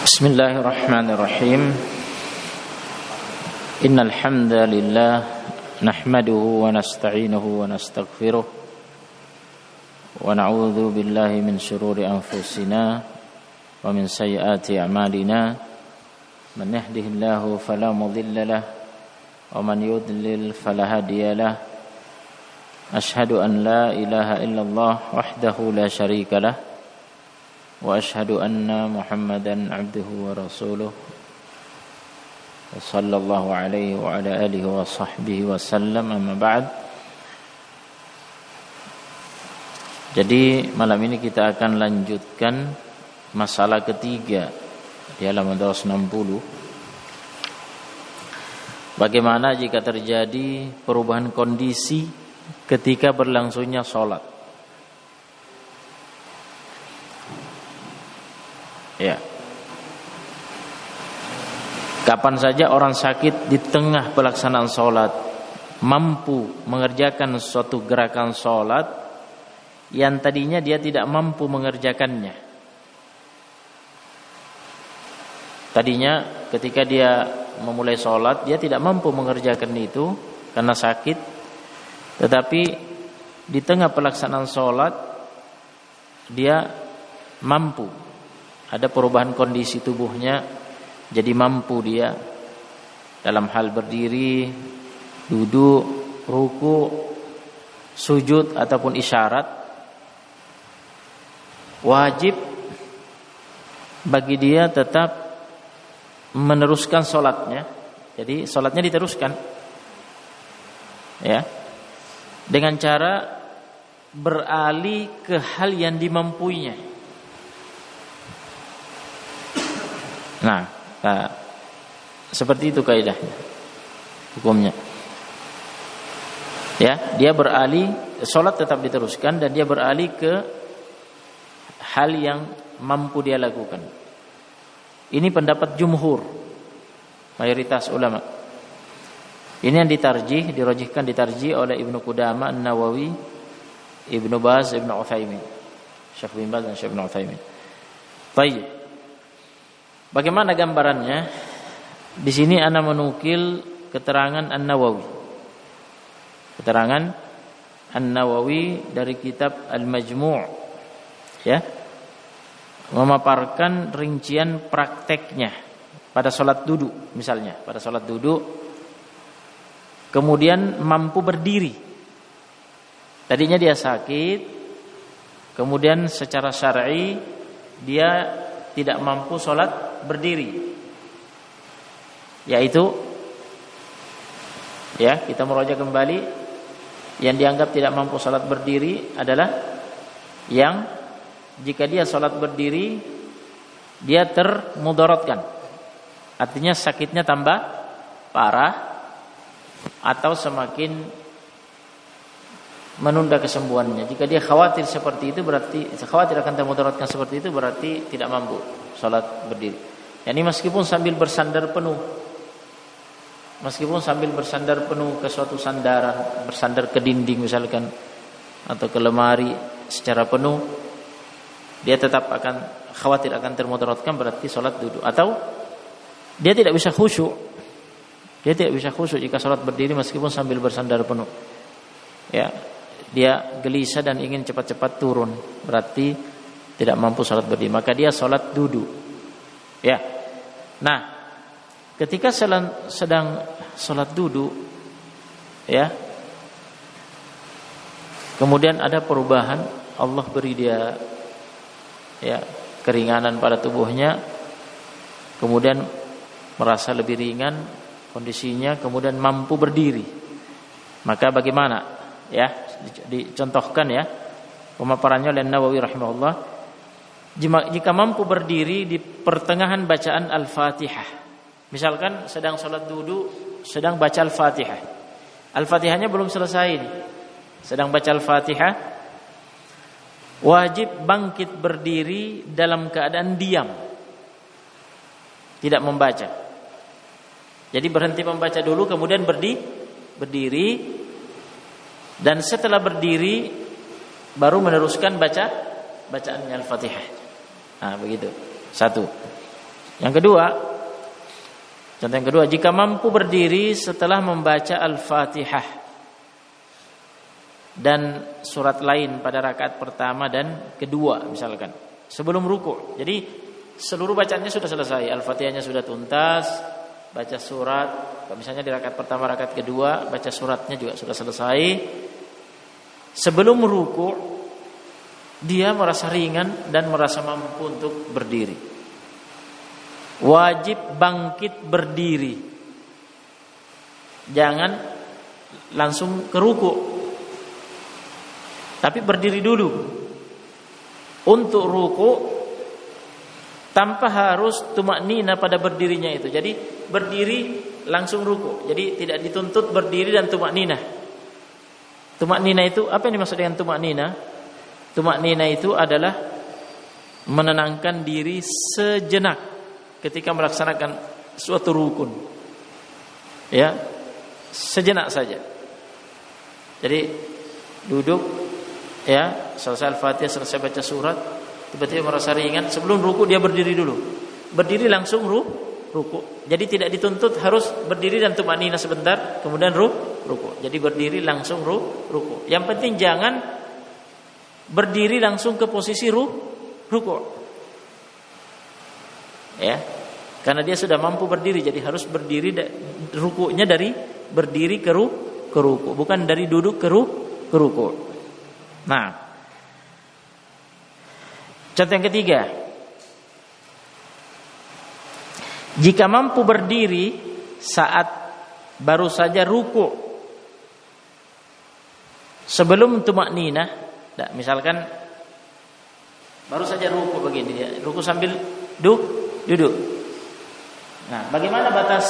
Bismillahirrahmanirrahim. Innal hamdalillah nahmaduhu wa nasta'inuhu wa nastaghfiruh wa na'udzu billahi min shururi anfusina wa min sayyiati a'malina. Man yahdihillahu fala mudilla lahu wa man yudlil fala hadiya lahu. Asyhadu an la ilaha illallah wahdahu la syarika lahu wa asyhadu anna Muhammadan abduhu wa rasuluh sallallahu alaihi wa ala alihi wa sahbihi wa sallam, amma ba'd. Jadi malam ini kita akan lanjutkan masalah ketiga di halaman 260. Bagaimana jika terjadi perubahan kondisi ketika berlangsungnya sholat? Ya. Kapan saja orang sakit di tengah pelaksanaan sholat mampu mengerjakan suatu gerakan sholat yang tadinya dia tidak mampu mengerjakannya. Tadinya ketika dia memulai sholat dia tidak mampu mengerjakan itu karena sakit, tetapi di tengah pelaksanaan sholat dia mampu. Ada perubahan kondisi tubuhnya, jadi mampu dia dalam hal berdiri, duduk, ruku, sujud ataupun isyarat. Wajib bagi dia tetap meneruskan sholatnya. Jadi sholatnya diteruskan, ya, dengan cara beralih ke hal yang dimampuinya. Nah, seperti itu kaidahnya, hukumnya. Ya, dia beralih, sholat tetap diteruskan dan dia beralih ke hal yang mampu dia lakukan. Ini pendapat jumhur, mayoritas ulama. Ini yang ditarjih oleh Ibnu Qudamah, An-Nawawi, Ibnu Baz, Ibnu Utsaimin, Syekh bin Baz dan Syekh Ibnu Utsaimin. Baik. Bagaimana gambarannya? Di sini ana menukil keterangan An-Nawawi. Keterangan An-Nawawi dari kitab Al-Majmu', ya. Memaparkan rincian prakteknya pada salat duduk, misalnya, pada salat duduk kemudian mampu berdiri. Tadinya dia sakit, kemudian secara syar'i dia tidak mampu salat berdiri, yaitu, ya, kita merujuk kembali, yang dianggap tidak mampu salat berdiri adalah yang jika dia salat berdiri dia termudaratkan, artinya sakitnya tambah parah atau semakin menunda kesembuhannya. Jika dia khawatir seperti itu, berarti khawatir akan termudaratkan seperti itu, berarti tidak mampu salat berdiri. Yani meskipun sambil bersandar penuh ke suatu sandaran, bersandar ke dinding misalkan atau ke lemari secara penuh, dia tetap akan khawatir akan termudaratkan, berarti salat duduk. Atau dia tidak bisa khusyuk. Dia tidak bisa khusyuk jika salat berdiri meskipun sambil bersandar penuh. Ya, dia gelisah dan ingin cepat-cepat turun, berarti tidak mampu salat berdiri, maka dia salat duduk. Ya. Nah, ketika sedang salat duduk, ya, kemudian ada perubahan, Allah beri dia, ya, keringanan pada tubuhnya, kemudian merasa lebih ringan kondisinya, kemudian mampu berdiri. Maka bagaimana? Ya, dicontohkan, ya, pemaparannya oleh Nawawi rahimahullah. Jika mampu berdiri di pertengahan bacaan Al-Fatihah, misalkan sedang salat duduk, sedang baca Al-Fatihah, Al-Fatihahnya belum selesai ini, sedang baca Al-Fatihah, wajib bangkit berdiri dalam keadaan diam, tidak membaca. Jadi berhenti membaca dulu, kemudian berdiri, dan setelah berdiri baru meneruskan bacaan Al-Fatihah. Nah, begitu. Satu. Yang kedua, contoh yang kedua, jika mampu berdiri setelah membaca Al-Fatihah dan surat lain pada rakaat pertama dan kedua misalkan, sebelum ruku'. Jadi seluruh bacaannya sudah selesai, Al-Fatihahnya sudah tuntas, baca surat, misalnya di rakaat pertama, rakaat kedua, baca suratnya juga sudah selesai. Sebelum ruku' dia merasa ringan dan merasa mampu untuk berdiri. Wajib bangkit berdiri. Jangan langsung ke ruku', tapi berdiri dulu. Untuk ruku' tanpa harus tumaknina pada berdirinya itu. Jadi berdiri langsung ruku'. Jadi tidak dituntut berdiri dan tumaknina. Tumaknina itu apa yang dimaksud dengan tumaknina? Tumaknina itu adalah menenangkan diri sejenak ketika melaksanakan suatu rukun. Ya, sejenak saja. Jadi duduk, ya, selesai Al-Fatihah, selesai baca surat, tiba-tiba merasa ringan, sebelum ruku dia berdiri dulu. Berdiri langsung ruku. Jadi tidak dituntut harus berdiri dan tumaknina sebentar kemudian ruku. Jadi berdiri langsung ruku. Yang penting jangan berdiri langsung ke posisi ruku. Ya. Karena dia sudah mampu berdiri, jadi harus berdiri, rukunya dari berdiri ke ruku, bukan dari duduk ke ruku. Nah, contoh yang ketiga, jika mampu berdiri saat baru saja ruku sebelum tumakninah, misalkan baru saja ruku begini, ya, ruku sambil duduk. Nah, bagaimana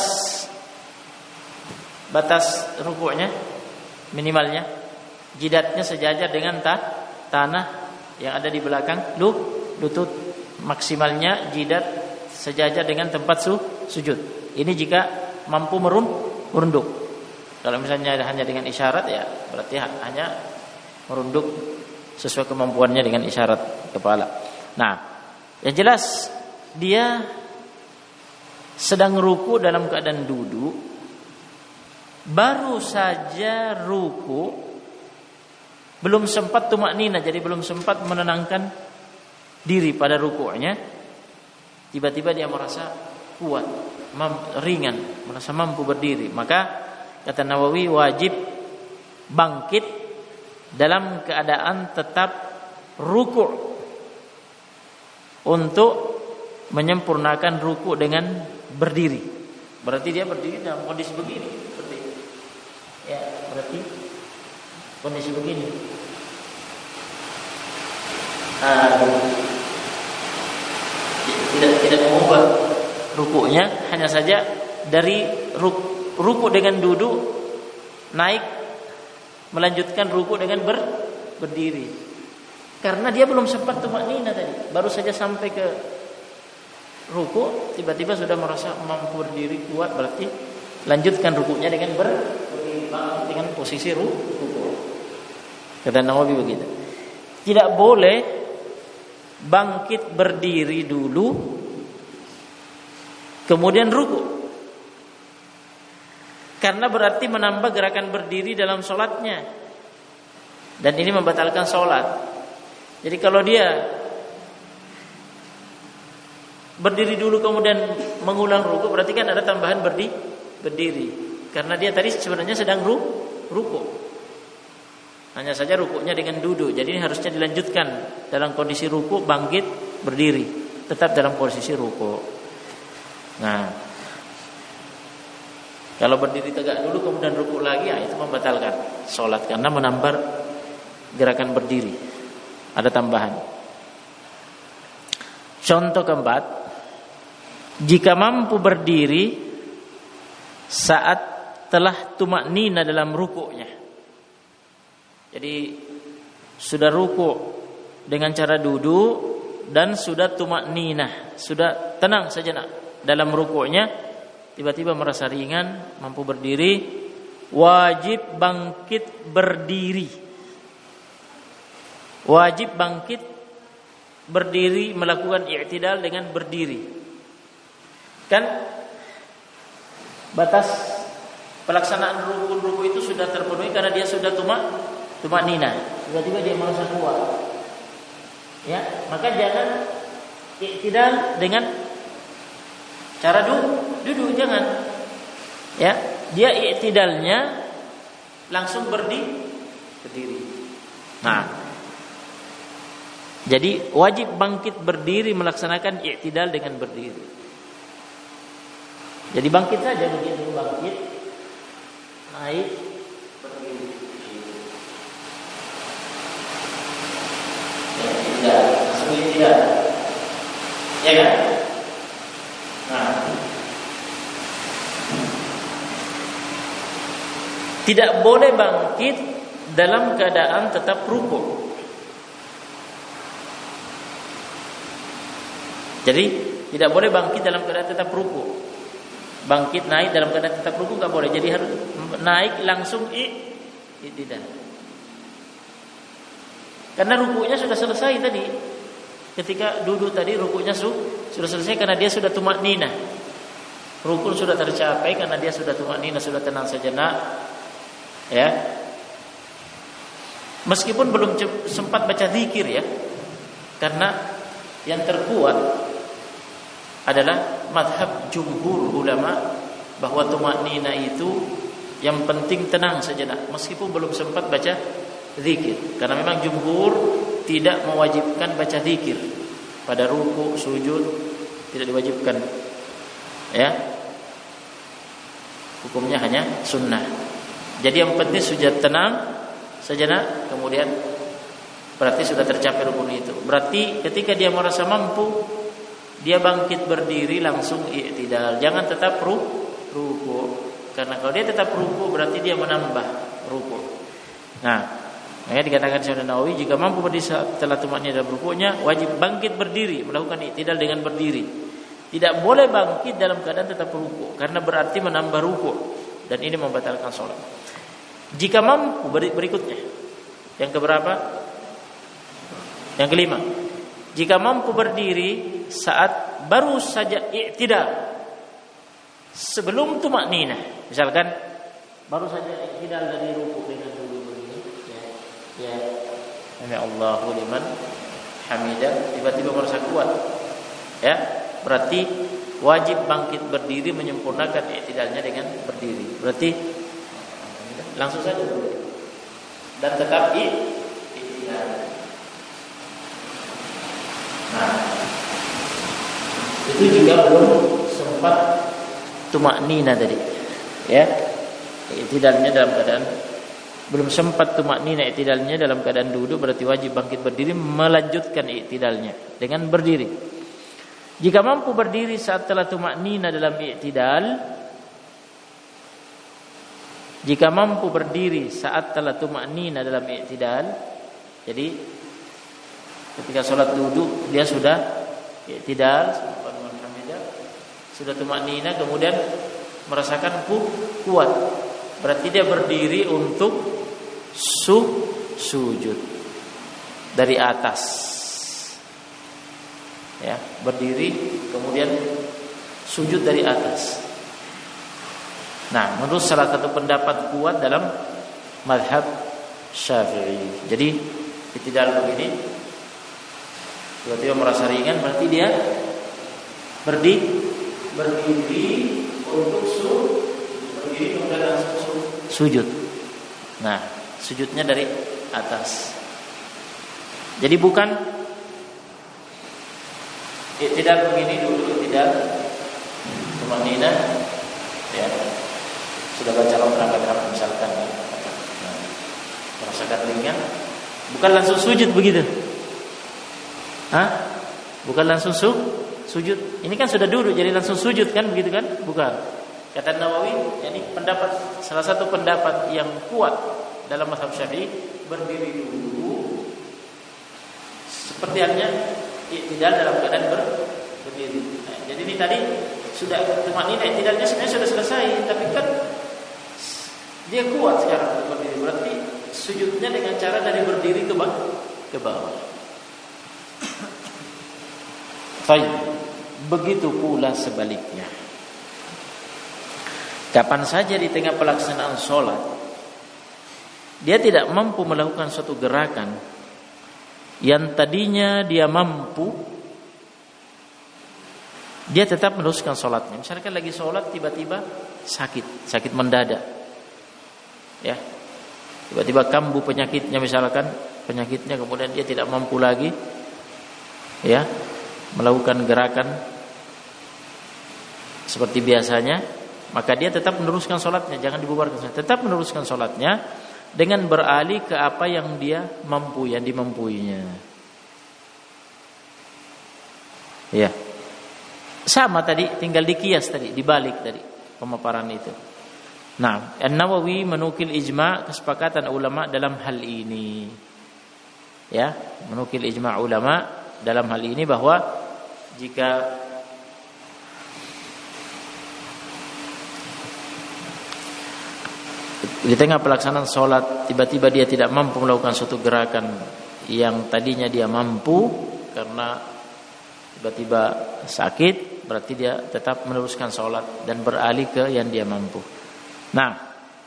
batas rukuknya? Minimalnya jidatnya sejajar dengan tanah yang ada di belakang lutut. Maksimalnya jidat sejajar dengan tempat sujud. Ini jika mampu merunduk. Kalau misalnya hanya dengan isyarat, ya berarti hanya merunduk sesuai kemampuannya dengan isyarat kepala. Nah, yang jelas dia sedang ruku dalam keadaan duduk, baru saja ruku, belum sempat tumaknina, jadi belum sempat menenangkan diri pada rukuknya. Tiba-tiba dia merasa kuat, ringan, merasa mampu berdiri. Maka kata Nawawi, wajib bangkit dalam keadaan tetap ruku untuk menyempurnakan ruku dengan berdiri. Berarti dia berdiri dalam kondisi begini, seperti ya, berarti kondisi begini. Tidak mengubah rukunya, hanya saja dari ruku dengan duduk naik melanjutkan ruku dengan berdiri. Karena dia belum sempat tumaknina tadi, baru saja sampai ke ruku, tiba-tiba sudah merasa mampu berdiri kuat, berarti lanjutkan rukunya dengan berdiri dengan posisi ruku. Kata Nawawi begitu. Tidak boleh bangkit berdiri dulu kemudian ruku, karena berarti menambah gerakan berdiri dalam sholatnya, dan ini membatalkan sholat. Jadi kalau dia berdiri dulu kemudian mengulang ruku, berarti kan ada tambahan berdiri. Karena dia tadi sebenarnya sedang ruku. Hanya saja rukunya dengan duduk. Jadi ini harusnya dilanjutkan dalam kondisi ruku, bangkit berdiri, tetap dalam posisi ruku. Nah, kalau berdiri tegak dulu kemudian ruku lagi, ya itu membatalkan sholat karena menambah gerakan berdiri. Ada tambahan. Contoh keempat, jika mampu berdiri saat telah tumaknina dalam rukuknya. Jadi sudah ruku dengan cara duduk dan sudah tumaknina, sudah tenang sejenak dalam rukuknya, tiba-tiba merasa ringan, mampu berdiri, wajib bangkit berdiri. Wajib bangkit berdiri, melakukan i'tidal dengan berdiri. Kan batas pelaksanaan rukun ruku itu sudah terpenuhi karena dia sudah tumanina. Tiba-tiba dia merasa kuat. Ya, maka jangan i'tidal dengan cara duduk, jangan. Ya, dia i'tidalnya langsung berdiri. Nah, jadi wajib bangkit berdiri melaksanakan i'tidal dengan berdiri. Jadi bangkit saja begitu, bangkit, naik, berdiri. Ya, tidak, ya kan? Nah, tidak boleh bangkit dalam keadaan tetap ruku. Jadi tidak boleh bangkit dalam keadaan tetap ruku. Bangkit naik dalam keadaan tetap ruku enggak boleh. Jadi harus naik langsung tidak. Karena rukunya sudah selesai tadi. Ketika duduk tadi rukunya sudah selesai karena dia sudah tumakninah. Rukun sudah tercapai karena dia sudah tumakninah, sudah tenang sejenak. Ya. Meskipun belum sempat baca zikir ya. Karena yang terkuat adalah mazhab jumhur ulama bahwa tumakninah itu yang penting tenang sejenak meskipun belum sempat baca zikir. Karena memang jumhur tidak mewajibkan baca zikir pada ruku, sujud, tidak diwajibkan. Ya. Hukumnya hanya sunnah. Jadi yang penting sudah tenang sejenak, kemudian berarti sudah tercapai rukun itu. Berarti ketika dia merasa mampu, dia bangkit berdiri langsung i'tidal. Jangan tetap ruku. Karena kalau dia tetap ruku berarti dia menambah ruku. Nah, makanya dikatakan Syekh Nawawi jika mampu berdiri setelah tumakninah dalam rukunya, wajib bangkit berdiri, melakukan i'tidal dengan berdiri. Tidak boleh bangkit dalam keadaan tetap ruku karena berarti menambah ruku dan ini membatalkan sholat. Jika mampu berikutnya, yang keberapa? Yang kelima. Jika mampu berdiri saat baru saja i'tidal sebelum tumakninah, misalkan baru saja i'tidal dari ruku dengan duduk begini, ya, Sami Allahu liman hamidah, tiba-tiba merasa kuat, ya, berarti wajib bangkit berdiri menyempurnakan i'tidalnya dengan berdiri. Berarti langsung saja berdiri dan tetap i'tidal. Nah, itu juga belum sempat tumakninah tadi, ya. I'tidalnya dalam keadaan belum sempat tumakninah, i'tidalnya dalam keadaan duduk berarti wajib bangkit berdiri melanjutkan i'tidalnya dengan berdiri. Jika mampu berdiri saat telah tumakninah dalam i'tidal, jika mampu berdiri saat telah tumakninah dalam i'tidal, jadi ketika sholat duduk dia sudah i'tidal, sudah tumakninah, kemudian merasakan kuat, berarti dia berdiri untuk sujud dari atas, ya, berdiri kemudian sujud dari atas. Nah, menurut salah satu pendapat kuat dalam mazhab Syafi'i, jadi i'tidal begini, tiba-tiba merasa ringan, berarti dia berdiri untuk berdiri kemudian langsung sujud. Nah, sujudnya dari atas. Jadi bukan i'tidal begini dulu, i'tidal tumakninah, ya. Sudah baca rakaat misalkan, nah, merasakan ringan, bukan langsung sujud begitu. Bukan langsung sujud. Ini kan sudah duduk jadi langsung sujud kan, begitu kan? Bukan. Kata Nawawi, ini salah satu pendapat yang kuat dalam mazhab Syafi'i, berdiri dulu seperti halnya i'tidal dalam keadaan berdiri. Nah, jadi ini tadi sudah tumakninah, i'tidalnya sebenarnya sudah selesai, tapi kan dia kuat sekarang berdiri. Berarti sujudnya dengan cara dari berdiri ke bawah. Baik. begitu pula sebaliknya. Kapan saja di tengah pelaksanaan sholat dia tidak mampu melakukan suatu gerakan yang tadinya dia mampu, dia tetap meneruskan sholatnya. Misalkan lagi sholat tiba-tiba sakit mendadak, ya, tiba-tiba kambuh penyakitnya, misalkan penyakitnya, kemudian dia tidak mampu lagi, ya, melakukan gerakan seperti biasanya, maka dia tetap meneruskan sholatnya, jangan dibubarkan, tetap meneruskan sholatnya dengan beralih ke apa yang dia mampu, yang dimampuinya. Ya, sama tadi, tinggal dikias tadi, dibalik tadi pemaparan itu. Nah, An-Nawawi menukil ijma' kesepakatan ulama dalam hal ini. Ya, menukil ijma' ulama dalam hal ini bahwa jika di tengah pelaksanaan sholat tiba-tiba dia tidak mampu melakukan suatu gerakan yang tadinya dia mampu karena tiba-tiba sakit, berarti dia tetap meneruskan sholat dan beralih ke yang dia mampu. Nah,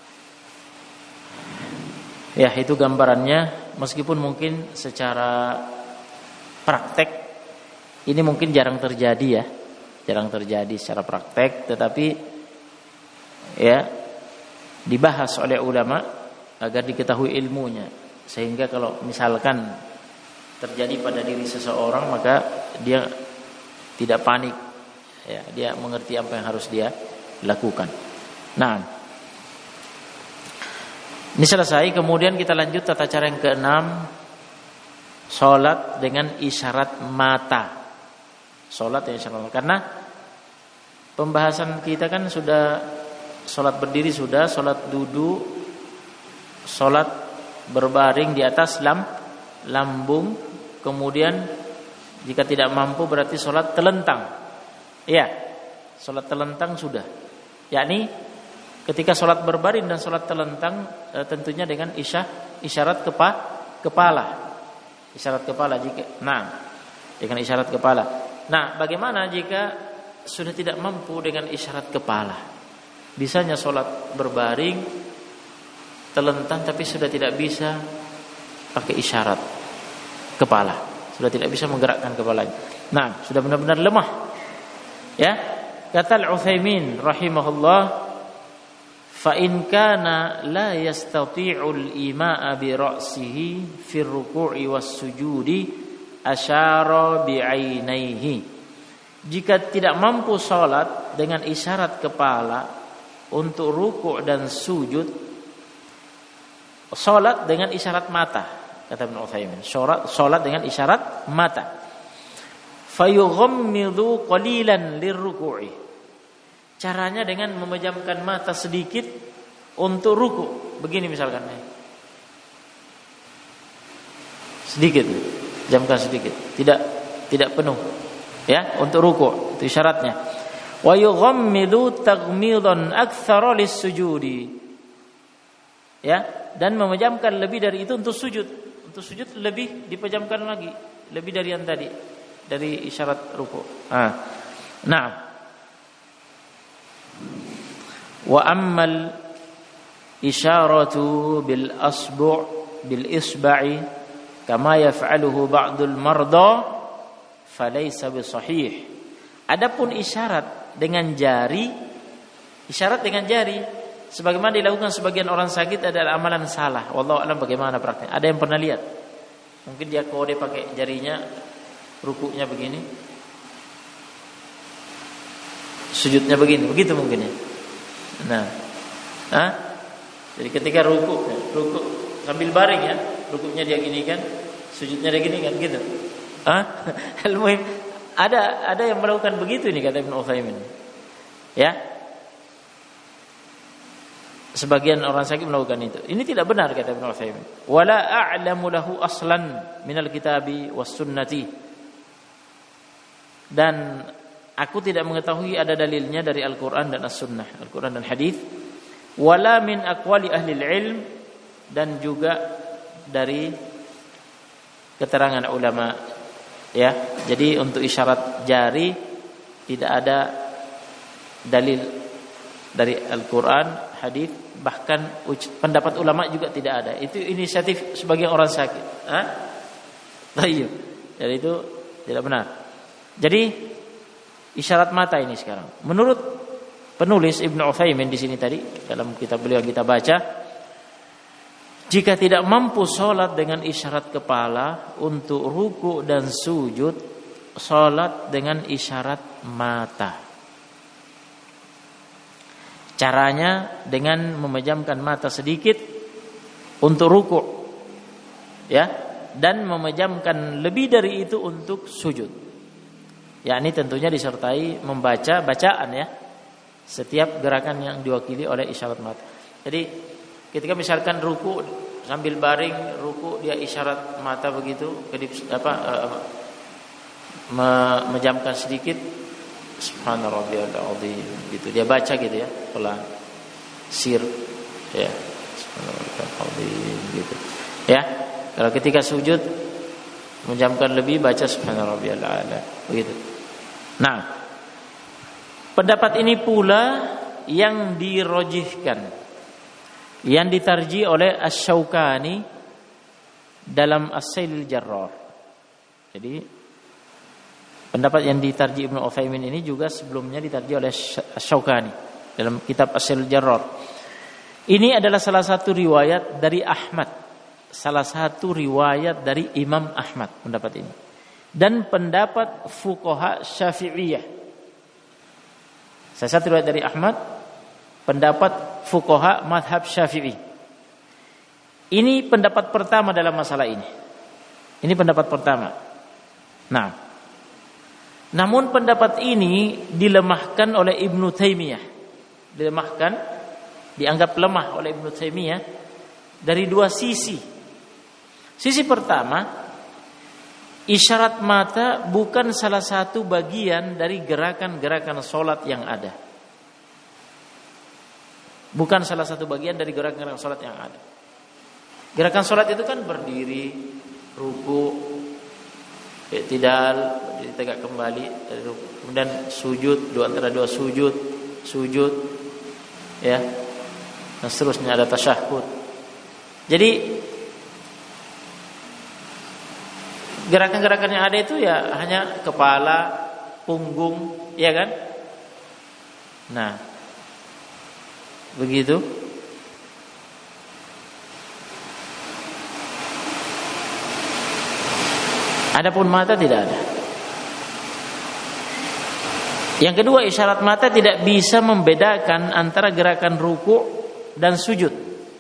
ya itu gambarannya. Meskipun mungkin secara praktek ini mungkin jarang terjadi, ya, jarang terjadi secara praktek, tetapi ya dibahas oleh ulama agar diketahui ilmunya, sehingga kalau misalkan terjadi pada diri seseorang maka dia tidak panik, ya, dia mengerti apa yang harus dia lakukan. Nah, ini selesai. Kemudian kita lanjut tata cara yang keenam, sholat dengan isyarat mata. Sholat dengan isyarat mata, karena pembahasan kita kan sudah sholat berdiri, sudah sholat duduk, sholat berbaring di atas lambung, kemudian jika tidak mampu berarti sholat telentang. Ya, sholat telentang sudah. Yakni ketika sholat berbaring dan sholat telentang tentunya dengan isyarat kepala. Isyarat kepala jika, dengan isyarat kepala. Nah, bagaimana jika sudah tidak mampu dengan isyarat kepala? Bisanya sholat berbaring, telentang, tapi sudah tidak bisa pakai isyarat kepala, sudah tidak bisa menggerakkan kepalanya. Nah, sudah benar-benar lemah. Ya, kata Al-Utsaimin rahimahullah, fa in kana la yastati'u al-ima'a bi ra'sihi fi ar-ruku'i was-sujudi asyara bi 'ainaihi. Jika tidak mampu sholat dengan isyarat kepala untuk ruku' dan sujud, sholat dengan isyarat mata, kata Ibnu Utsaimin. Sholat dengan isyarat mata. Fayughammidu qalilan lirruku'i. Caranya dengan memejamkan mata sedikit untuk ruku'. Begini misalkan. Sedikit, jamkan sedikit. Tidak penuh. Ya, untuk ruku', itu syaratnya. Wa yughammidu taghmidan aktsara lis-sujudi. Ya, dan memejamkan lebih dari itu untuk sujud. Untuk sujud lebih dipejamkan lagi, lebih dari yang tadi, dari isyarat ruku'. Nah. Wa ammal isyaratu bil isba'i kama yaf'aluhu ba'dul marda falaysa bisahih. Adapun isyarat dengan jari, sebagaimana dilakukan sebagian orang sakit adalah amalan salah. Wallahu a'lam bagaimana praktiknya. Ada yang pernah lihat? Mungkin dia kode pakai jarinya, rukuknya begini, sujudnya begini, begitu mungkin ya. Nah, jadi ketika rukuk sambil baring ya, rukuknya dia gini kan, sujudnya dia gini kan, gitu. Al-muhim ada yang melakukan begitu ini, kata Ibnu Utsaimin. Ya. Sebagian orang sakit melakukan itu. Ini tidak benar, kata Ibnu Utsaimin. Wala a'lamu lahu aslan minal kitabi was sunnati. Dan aku tidak mengetahui ada dalilnya dari Al-Qur'an dan As-Sunnah, Al-Qur'an dan hadis. Wala min aqwali ahli ilm, dan juga dari keterangan ulama. Ya, jadi untuk isyarat jari Tidak ada dalil dari Al-Quran, hadis, bahkan pendapat ulama juga tidak ada. Itu inisiatif sebagian orang sakit. Tayyib. Jadi itu tidak benar. Jadi isyarat mata ini sekarang, menurut penulis Ibnu Utsaimin di sini tadi dalam kitab beliau yang kita baca, jika tidak mampu sholat dengan isyarat kepala untuk ruku dan sujud, sholat dengan isyarat mata. Caranya dengan memejamkan mata sedikit untuk ruku, ya, dan memejamkan lebih dari itu untuk sujud. Ya, ini tentunya disertai membaca bacaan, ya, setiap gerakan yang diwakili oleh isyarat mata. Jadi ketika misalkan ruku sambil baring ruku, dia isyarat mata begitu, kedip memejamkan sedikit, subhana rabbiyal azim gitu, dia baca gitu ya, pelan, sir, ya, subhana rabbiyal azim gitu, ya. Kalau ketika sujud memejamkan lebih, baca subhana rabbiyal a'la begitu. Nah, pendapat ini pula yang dirojihkan, yang ditarjih oleh Asy-Syaukani dalam As-Sailul Jarrar. Jadi pendapat yang ditarjih Ibnu Utsaimin ini juga sebelumnya ditarjih oleh Asy-Syaukani dalam kitab As-Sailul Jarrar. Ini adalah salah satu riwayat dari Ahmad, salah satu riwayat dari Imam Ahmad pendapat ini, dan pendapat fuqaha Syafi'iyah. Salah satu riwayat dari Ahmad, pendapat fuqaha mazhab Syafi'i. Ini pendapat pertama dalam masalah ini. Ini pendapat pertama. Nah, namun pendapat ini dilemahkan oleh Ibnu Taimiyah. Dilemahkan, dianggap lemah oleh Ibnu Taimiyah dari dua sisi. Sisi pertama, isyarat mata bukan salah satu bagian dari gerakan-gerakan sholat yang ada. Bukan salah satu bagian dari gerakan-gerakan sholat yang ada. Gerakan sholat itu kan berdiri, ruku, i'tidal, berdiri tegak kembali, kemudian sujud, antara dua sujud, ya, dan seterusnya ada tasyahud. Jadi gerakan-gerakan yang ada itu ya hanya kepala, punggung, ya kan? Nah, begitu. Adapun mata tidak ada. Yang kedua, isyarat mata tidak bisa membedakan antara gerakan ruku dan sujud,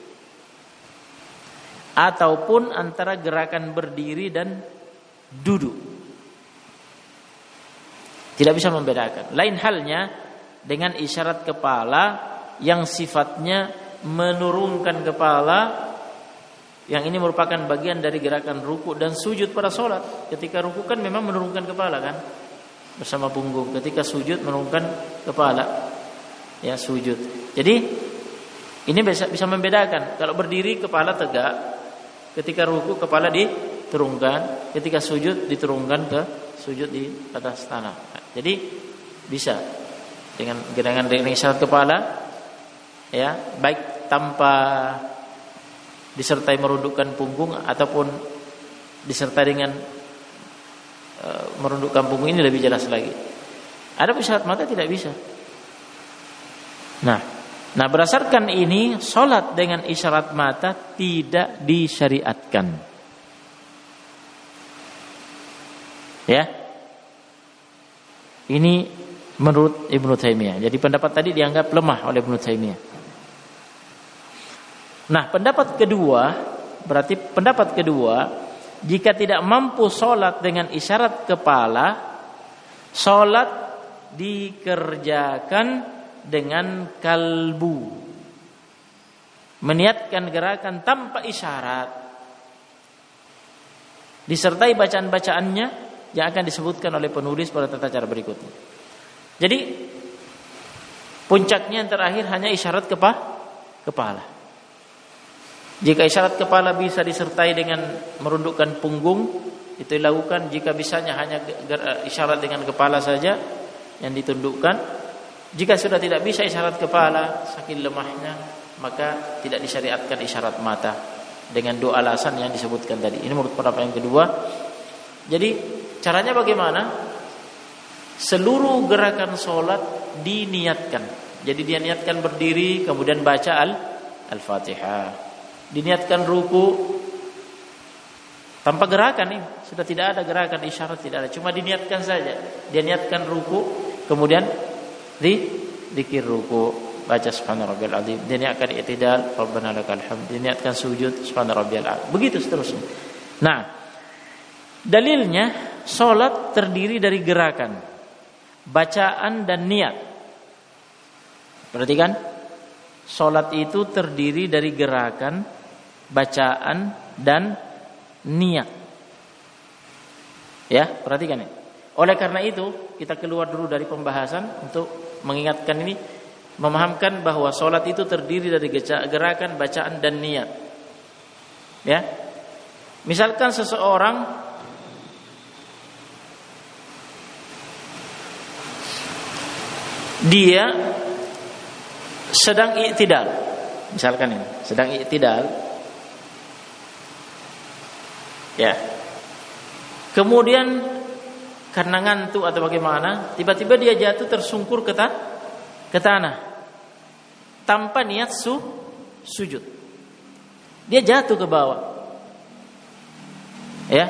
ataupun antara gerakan berdiri dan duduk. Tidak bisa membedakan. Lain halnya dengan isyarat kepala yang sifatnya menurunkan kepala, yang ini merupakan bagian dari gerakan ruku dan sujud pada sholat. Ketika ruku kan memang menurunkan kepala kan, bersama punggung. Ketika sujud menurunkan kepala, ya, sujud. Jadi ini bisa membedakan. Kalau berdiri kepala tegak, ketika ruku kepala diturunkan, ketika sujud diturunkan ke sujud di atas tanah. Nah, jadi bisa dengan isyarat kepala, ya, baik tanpa disertai merundukkan punggung ataupun disertai dengan merundukkan punggung, ini lebih jelas lagi. Ada isyarat mata tidak bisa. Nah, berdasarkan ini sholat dengan isyarat mata tidak disyariatkan. Ya, ini menurut Ibnu Taimiyah. Jadi pendapat tadi dianggap lemah oleh Ibnu Taimiyah. Nah, pendapat kedua, jika tidak mampu sholat dengan isyarat kepala, sholat dikerjakan dengan kalbu, meniatkan gerakan tanpa isyarat, disertai bacaan-bacaannya yang akan disebutkan oleh penulis pada tata cara berikutnya. Jadi puncaknya yang terakhir hanya isyarat kepala. Jika isyarat kepala bisa disertai dengan merundukkan punggung, itu dilakukan. Jika bisanya hanya isyarat dengan kepala saja, yang ditundukkan. Jika sudah tidak bisa isyarat kepala, saking lemahnya, maka tidak disyariatkan isyarat mata dengan dua alasan yang disebutkan tadi. Ini menurut pendapat yang kedua. Jadi caranya bagaimana? Seluruh gerakan sholat diniatkan. Jadi dia niatkan berdiri, kemudian baca Al-Fatihah. Diniatkan ruku tanpa gerakan nih, sudah tidak ada gerakan isyarat, tidak ada, cuma diniatkan saja. Dia niatkan ruku, kemudian zikir ruku, baca subhana rabbiyal azim. Dia niatkan i'tidal, rabbana lakal hamd. Dia niatkan sujud, subhana rabbiyal a'la. Begitu seterusnya. Nah, dalilnya salat terdiri dari gerakan, bacaan dan niat. Perhatikan, salat itu terdiri dari gerakan, bacaan dan niat. Ya, perhatikan ini. Oleh karena itu, kita keluar dulu dari pembahasan untuk mengingatkan ini, memahamkan bahwa salat itu terdiri dari gerakan, bacaan dan niat. Ya. Misalkan seseorang dia sedang i'tidal. Misalkan ini, sedang i'tidal. Ya. Kemudian karena ngantuk atau bagaimana, tiba-tiba dia jatuh tersungkur ke tanah tanpa niat sujud. Dia jatuh ke bawah. Ya.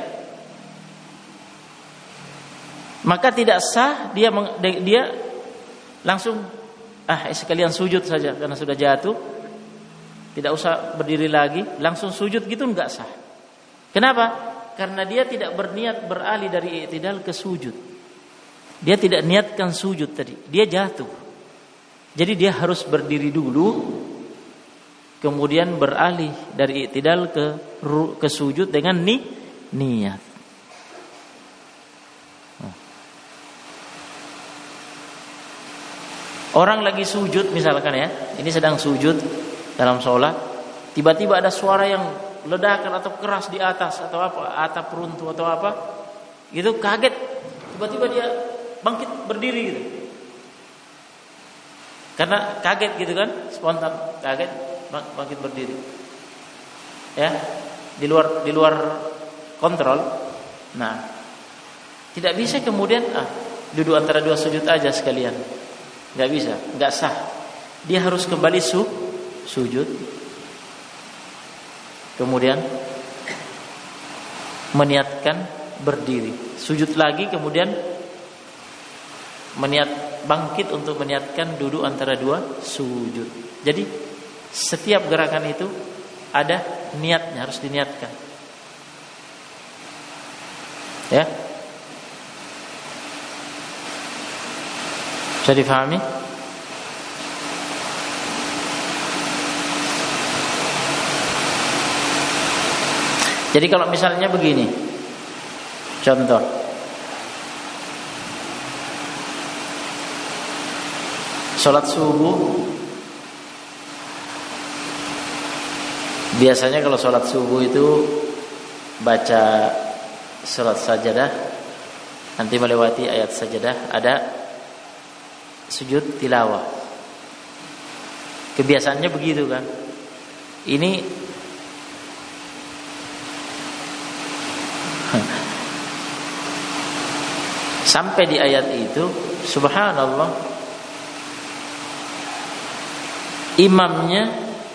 Maka tidak sah dia langsung sekalian sujud saja karena sudah jatuh. Tidak usah berdiri lagi, langsung sujud gitu enggak sah. Kenapa? Karena dia tidak berniat beralih dari i'tidal ke sujud. Dia tidak niatkan sujud tadi. Dia jatuh. Jadi dia harus berdiri dulu, kemudian beralih dari i'tidal ke sujud dengan niat. Orang lagi sujud misalkan ya, ini sedang sujud dalam sholat, tiba-tiba ada suara yang ledakan atau keras di atas atau apa, atap runtuh atau apa, gitu, kaget, tiba-tiba dia bangkit berdiri gitu, karena kaget gitu kan, spontan kaget bangkit berdiri, ya, di luar kontrol. Nah, tidak bisa kemudian duduk antara dua sujud aja sekalian, nggak bisa, nggak sah. Dia harus kembali sujud. Kemudian meniatkan berdiri, sujud lagi, kemudian bangkit untuk meniatkan duduk antara dua sujud. Jadi setiap gerakan itu ada niatnya, harus diniatkan. Ya, bisa difahami? Jadi kalau misalnya begini, contoh, sholat subuh, biasanya kalau sholat subuh itu baca surat sajadah, nanti melewati ayat sajadah ada sujud tilawah. Kebiasaannya begitu kan. Ini sampai di ayat itu, subhanallah, imamnya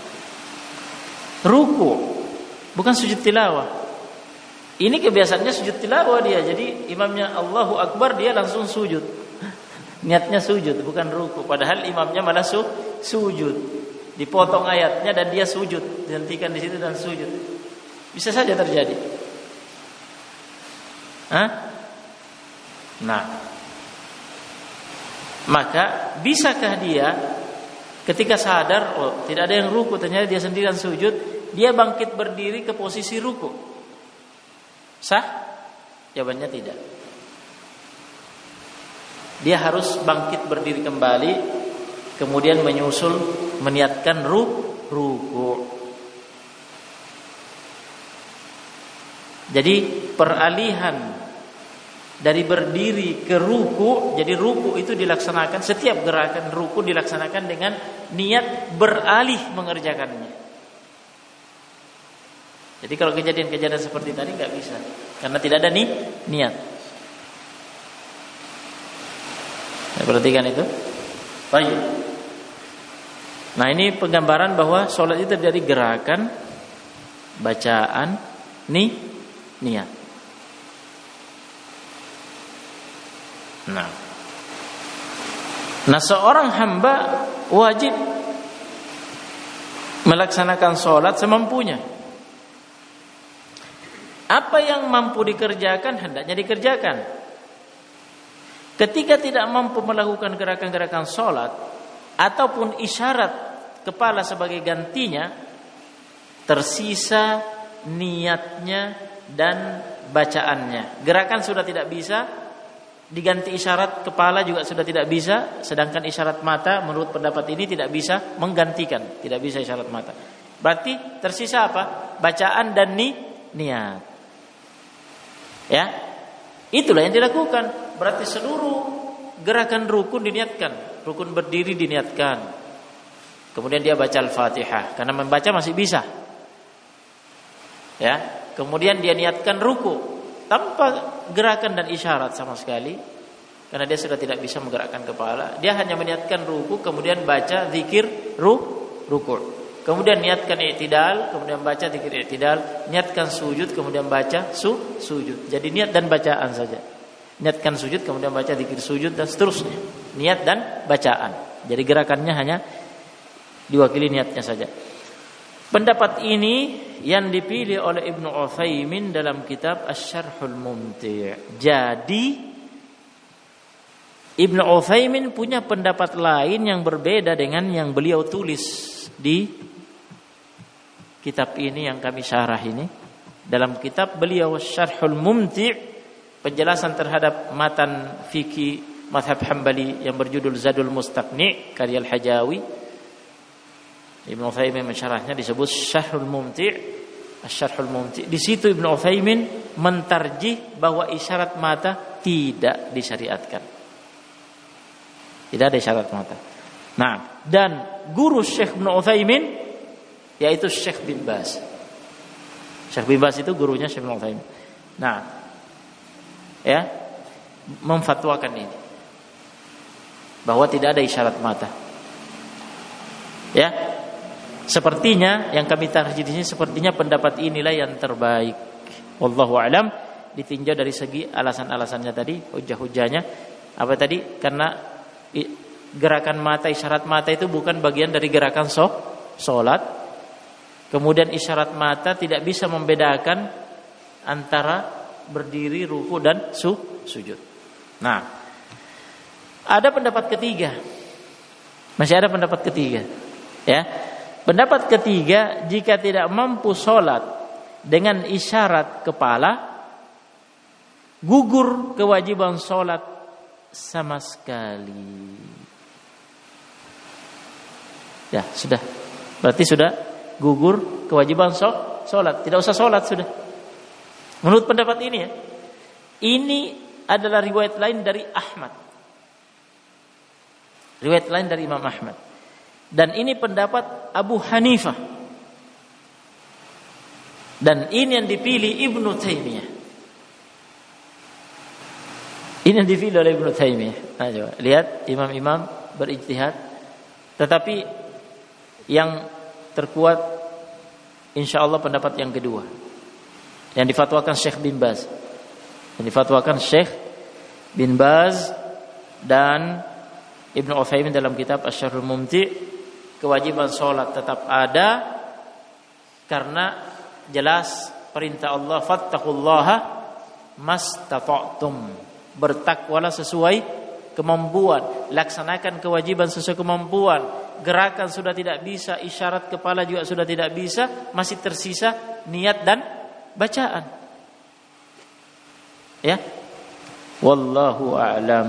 ruku, bukan sujud tilawah. Ini kebiasaannya sujud tilawah dia. Jadi imamnya Allahu Akbar, dia langsung sujud. Niatnya sujud, bukan ruku. Padahal imamnya malah sujud. Dipotong ayatnya dan dia sujud, dihentikan di situ dan sujud. Bisa saja terjadi. Nah, maka bisakah dia ketika sadar, tidak ada yang ruku, ternyata dia sendirian sujud, dia bangkit berdiri ke posisi ruku? Sah? Jawabannya tidak. Dia harus bangkit berdiri kembali, kemudian menyusul meniatkan ruku. Jadi peralihan dari berdiri ke ruku. Jadi ruku itu dilaksanakan, setiap gerakan ruku dilaksanakan dengan niat beralih mengerjakannya. Jadi kalau kejadian-kejadian seperti tadi nggak bisa, karena tidak ada niat. Ya, perhatikan itu. Baik. Nah, ini penggambaran bahwa sholat itu dari gerakan, bacaan, niat. Nah, seorang hamba wajib melaksanakan sholat semampunya. Apa yang mampu dikerjakan hendaknya dikerjakan. Ketika tidak mampu melakukan gerakan-gerakan sholat ataupun isyarat kepala sebagai gantinya, tersisa niatnya dan bacaannya. Gerakan sudah tidak bisa diganti, isyarat kepala juga sudah tidak bisa, sedangkan isyarat mata menurut pendapat ini tidak bisa menggantikan, tidak bisa isyarat mata. Berarti tersisa apa? Bacaan dan niat. Ya, itulah yang dilakukan. Berarti seluruh gerakan rukun diniatkan, rukun berdiri diniatkan. Kemudian dia baca Al-Fatihah, karena membaca masih bisa. Ya, kemudian dia niatkan ruku tanpa gerakan dan isyarat sama sekali, karena dia sudah tidak bisa menggerakkan kepala. Dia hanya meniatkan ruku, kemudian baca zikir ruku, kemudian niatkan i'tidal, kemudian baca zikir i'tidal, niatkan sujud, kemudian baca sujud. Jadi niat dan bacaan saja. Niatkan sujud, kemudian baca zikir sujud, dan seterusnya. Niat dan bacaan. Jadi gerakannya hanya diwakili niatnya saja. Pendapat ini yang dipilih oleh Ibnu Utsaimin dalam kitab Asy-Syarhul Mumti'. Jadi Ibnu Utsaimin punya pendapat lain yang berbeda dengan yang beliau tulis di kitab ini yang kami syarah ini. Dalam kitab beliau Syarhul Mumti', penjelasan terhadap matan fikih mazhab Hambali yang berjudul Zadul Mustaqni' karya Al-Hajawi. Ibnu Utsaimin mensyarahnya disebut Syarhul Mumti', Asy-Syarhul Mumti'. Di situ Ibnu Utsaimin mentarjih bahwa isyarat mata tidak disyariatkan. Tidak ada isyarat mata. Nah, dan guru Syekh Ibnu Utsaimin yaitu Syekh bin Baz. Syekh bin Baz itu gurunya Syekh Ibnu Utsaimin. Nah, ya, memfatwakan ini bahwa tidak ada isyarat mata. Ya. Sepertinya yang kami tarjih di sini, sepertinya pendapat inilah yang terbaik. Wallahu a'lam, ditinjau dari segi alasan-alasannya tadi, hujah-hujahnya. Apa tadi? Karena gerakan mata, isyarat mata itu bukan bagian dari gerakan sholat. Kemudian isyarat mata tidak bisa membedakan antara berdiri, ruku dan sujud. Nah, ada pendapat ketiga. Masih ada pendapat ketiga. Ya. Pendapat ketiga, jika tidak mampu sholat dengan isyarat kepala, gugur kewajiban sholat sama sekali. Ya, sudah. Berarti sudah gugur kewajiban sholat. Tidak usah sholat sudah. Menurut pendapat ini ya. Ini adalah riwayat lain dari Ahmad. Riwayat lain dari Imam Ahmad. Dan ini pendapat Abu Hanifah. Dan ini yang dipilih Ibnu Taimiyah. Ini yang dipilih oleh Ibnu Taimiyah. Nah, coba lihat imam-imam berijtihad. Tetapi yang terkuat insyaallah pendapat yang kedua, yang difatwakan Syekh bin Baz. Yang difatwakan Syekh bin Baz dan Ibnu Utsaimin dalam kitab Asy-Syarhul Mumti'. Kewajiban sholat tetap ada karena jelas perintah Allah, fattaqullaha mastata'tum, bertakwalah sesuai kemampuan, laksanakan kewajiban sesuai kemampuan. Gerakan sudah tidak bisa, isyarat kepala juga sudah tidak bisa, masih tersisa niat dan bacaan. Ya, wallahu a'lam.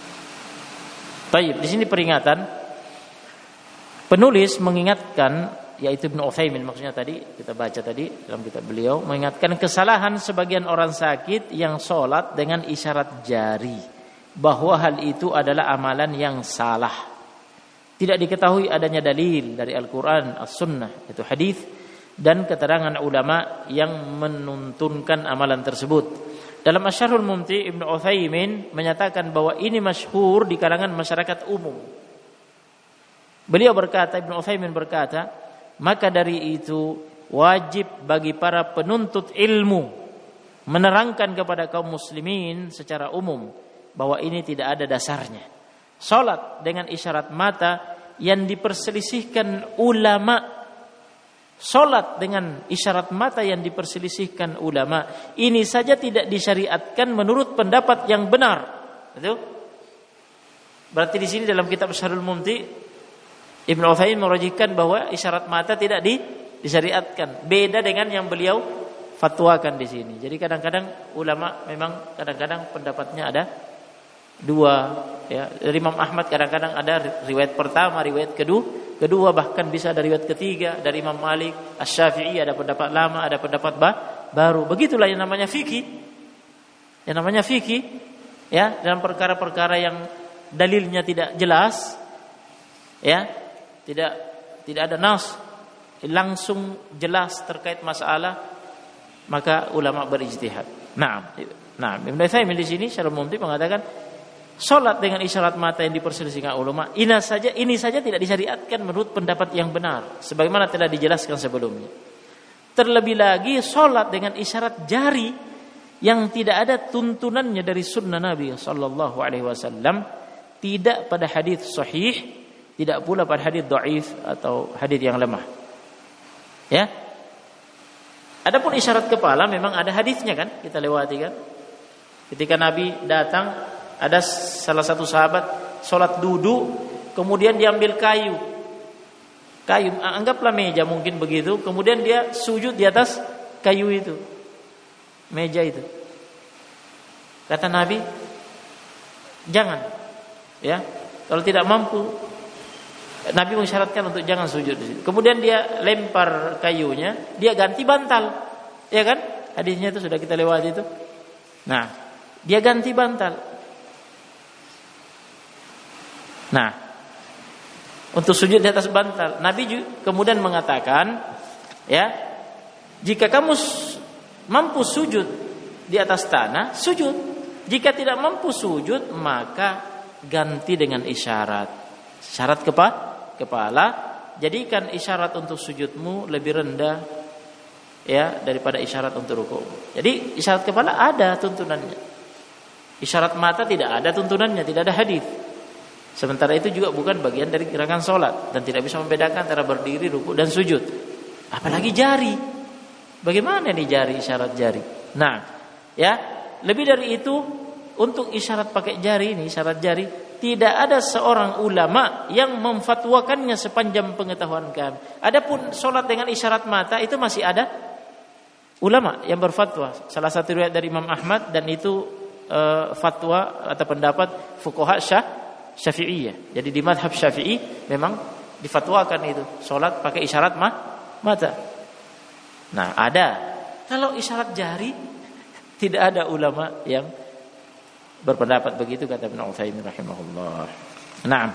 Baik, di sini peringatan. Penulis mengingatkan yaitu Ibnu Utsaimin maksudnya tadi kita baca tadi dalam kitab beliau, mengingatkan kesalahan sebagian orang sakit yang sholat dengan isyarat jari, bahwa hal itu adalah amalan yang salah. Tidak diketahui adanya dalil dari Al-Quran, As-Sunnah, itu hadis, dan keterangan ulama yang menuntunkan amalan tersebut. Dalam Asy-Syarhul Mumti', Ibnu Utsaimin menyatakan bahwa ini masyhur di kalangan masyarakat umum. Beliau berkata, Ibnu Utsaimin berkata, maka dari itu wajib bagi para penuntut ilmu menerangkan kepada kaum muslimin secara umum bahwa ini tidak ada dasarnya. Salat dengan isyarat mata yang diperselisihkan ulama, salat dengan isyarat mata yang diperselisihkan ulama, ini saja tidak disyariatkan menurut pendapat yang benar. Betul? Berarti di sini dalam kitab Syarhul Mumti' Ibnu Utsaimin merajihkan bahwa isyarat mata tidak disyariatkan. Beda dengan yang beliau fatwakan di sini. Jadi kadang-kadang ulama memang kadang-kadang pendapatnya ada dua, ya. Dari Imam Ahmad kadang-kadang ada riwayat pertama, riwayat kedua, bahkan bisa ada riwayat ketiga. Dari Imam Malik, Asy-Syafi'i ada pendapat lama, ada pendapat baru. Begitulah yang namanya fikih. Yang namanya fikih, ya, dalam perkara-perkara yang dalilnya tidak jelas, ya. Tidak ada nas langsung jelas terkait masalah, maka ulama berijtihad. Nah, Ibnu Utsaimin di sini Syarhul Mumti' mengatakan salat dengan isyarat mata yang diperselisihkan ulama ini saja tidak disyariatkan menurut pendapat yang benar, sebagaimana telah dijelaskan sebelumnya. Terlebih lagi salat dengan isyarat jari yang tidak ada tuntunannya dari sunnah Nabi sallallahu alaihi wasallam, tidak pada hadis sahih, tidak pula pada hadis dhaif atau hadis yang lemah. Ya. Adapun isyarat kepala memang ada hadisnya kan, kita lewati kan. Ketika Nabi datang, ada salah satu sahabat salat duduk, kemudian diambil kayu, anggaplah meja mungkin begitu, kemudian dia sujud di atas kayu itu, meja itu. Kata Nabi, jangan, ya, kalau tidak mampu. Nabi mengisyaratkan untuk jangan sujud di situ. Kemudian dia lempar kayunya, dia ganti bantal, ya kan? Hadisnya itu sudah kita lewati itu. Nah, dia ganti bantal. Nah, untuk sujud di atas bantal, Nabi kemudian mengatakan, ya, jika kamu mampu sujud di atas tanah, sujud. Jika tidak mampu sujud, maka ganti dengan isyarat. Isyarat kepala, jadikan isyarat untuk sujudmu lebih rendah, ya, daripada isyarat untuk rukuk. Jadi isyarat kepala ada tuntunannya. Isyarat mata tidak ada tuntunannya, tidak ada hadis. Sementara itu juga bukan bagian dari gerakan salat dan tidak bisa membedakan antara berdiri, rukuk dan sujud. Apalagi jari. Bagaimana nih jari, isyarat jari? Nah, ya, lebih dari itu untuk isyarat pakai jari ini, isyarat jari, tidak ada seorang ulama yang memfatwakannya sepanjang pengetahuan kami. Adapun salat dengan isyarat mata itu masih ada ulama yang berfatwa. Salah satu riwayat dari Imam Ahmad, dan itu fatwa atau pendapat fuqaha Syafi'iyah. Jadi di mazhab Syafi'i memang difatwakan itu salat pakai isyarat mata. Nah, ada. Kalau isyarat jari tidak ada ulama yang berpendapat begitu, kata Ibnu Utsaimin rahimahullah. Naam.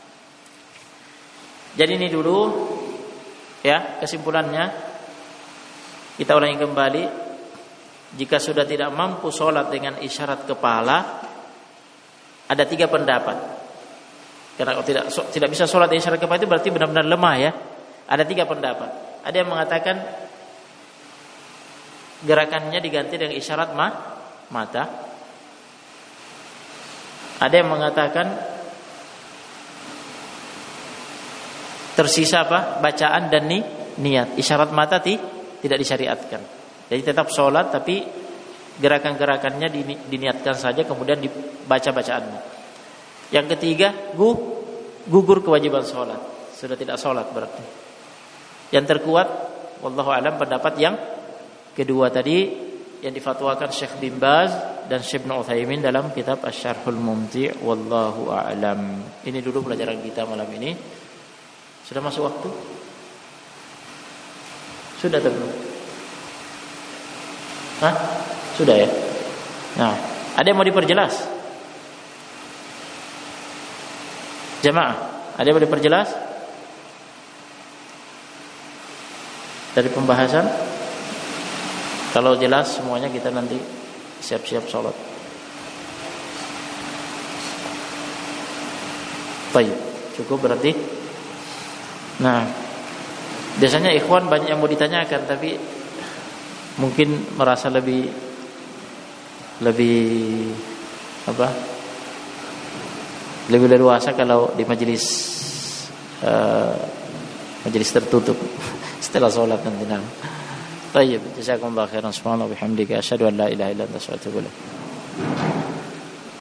Jadi ini dulu, ya, kesimpulannya. Kita ulangi kembali. Jika sudah tidak mampu sholat dengan isyarat kepala, ada 3 pendapat. Karena kalau tidak bisa sholat dengan isyarat kepala itu berarti benar-benar lemah, ya. Ada 3 pendapat. Ada yang mengatakan gerakannya diganti dengan isyarat mata. Ada yang mengatakan tersisa apa? Bacaan dan niat. Isyarat mata tidak disyariatkan. Jadi tetap sholat tapi gerakan-gerakannya diniatkan saja, kemudian dibaca bacaannya. Yang ketiga, gugur kewajiban sholat. Sudah tidak sholat berarti. Yang terkuat, wallahu a'lam, pendapat yang kedua tadi yang difatwakan Syekh bin Baz dan Syekh Ibnu Utsaimin dalam kitab Asy-Syarhul Mumti', wallahu a'lam. Ini dulu pelajaran kita malam ini. Sudah masuk waktu? Sudah atau belum? Hah? Sudah ya? Nah, ada yang mau diperjelas? Jamaah, ada yang mau diperjelas? Dari pembahasan? Kalau jelas semuanya kita nanti siap-siap sholat. Baik, cukup berarti. Nah, biasanya ikhwan banyak yang mau ditanyakan, tapi mungkin merasa lebih apa? Lebih leluasa kalau di majelis tertutup setelah sholat nanti. Nah, baik, jazakumullah khairan, subhanallah wa bihamdika, asyhadu an la ilaha illa anta, astaghfiruka wa atubu ilaik.